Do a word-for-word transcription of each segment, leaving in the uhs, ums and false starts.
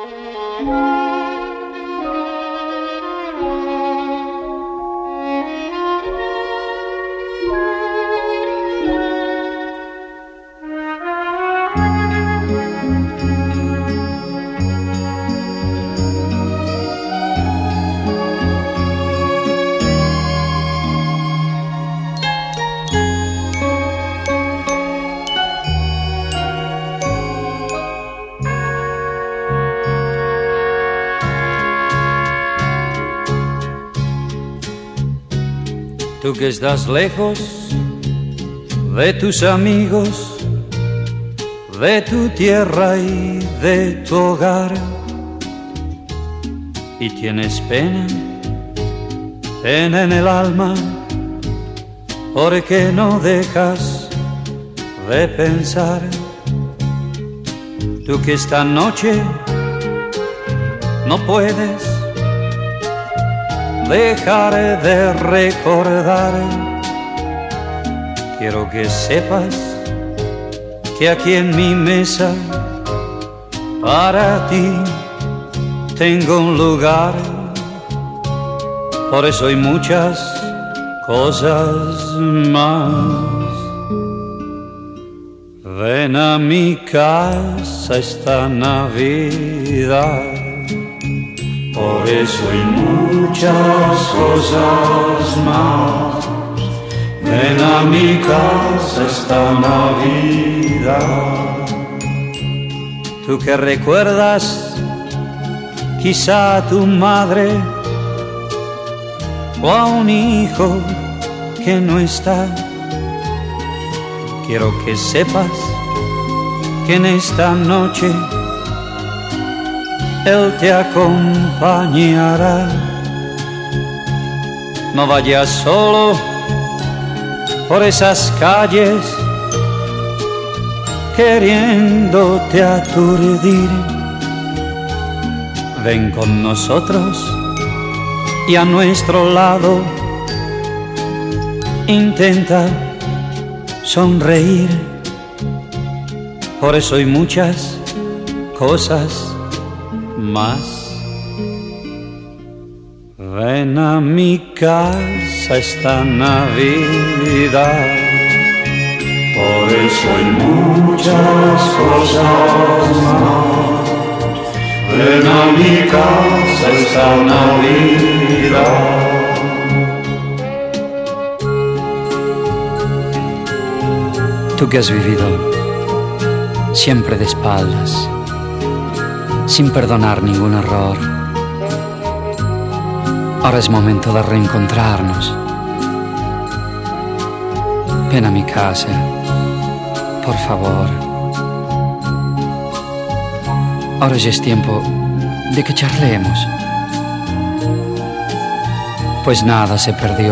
Tú que estás lejos de tus amigos, de tu tierra y de tu hogar, y tienes pena, pena en el alma, porque no dejas de pensar. Tú que esta noche no puedes dejar de recordar, quiero que sepas que aquí en mi mesa para ti tengo un lugar. Por eso hay muchas cosas más. Ven a mi casa esta Navidad. Por eso hay muchas cosas más. Ven a mi casa esta Navidad. Tú que recuerdas quizá a tu madre o a un hijo que no está, quiero que sepas que en esta noche Él te acompañará. No vayas solo por esas calles queriéndote aturdir. Ven con nosotros y a nuestro lado intenta sonreír. Por eso hay muchas cosas más. Ven a mi casa esta Navidad. Por eso hay muchas cosas más. Ven a mi casa esta Navidad. Tú que has vivido siempre de espaldas, sin perdonar ningún error, ahora es momento de reencontrarnos. Ven a mi casa, por favor. Ahora ya es tiempo de que charlemos, pues nada se perdió.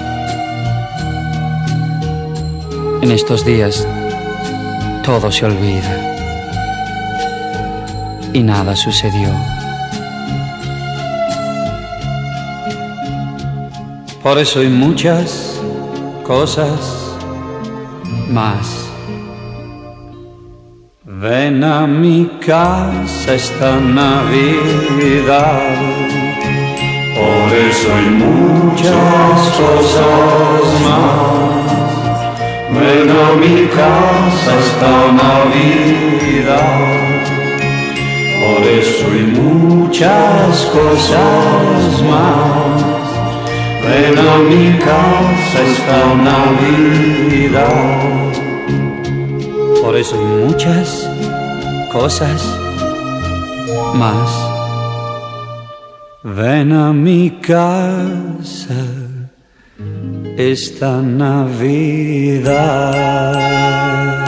En estos días todo se olvida y nada sucedió. Por eso hay muchas cosas más. Ven a mi casa esta Navidad. Por eso hay muchas cosas más. Ven a mi casa esta Navidad. Por eso hay muchas cosas más. Ven a mi casa esta Navidad. Por eso hay muchas cosas más. Ven a mi casa esta Navidad.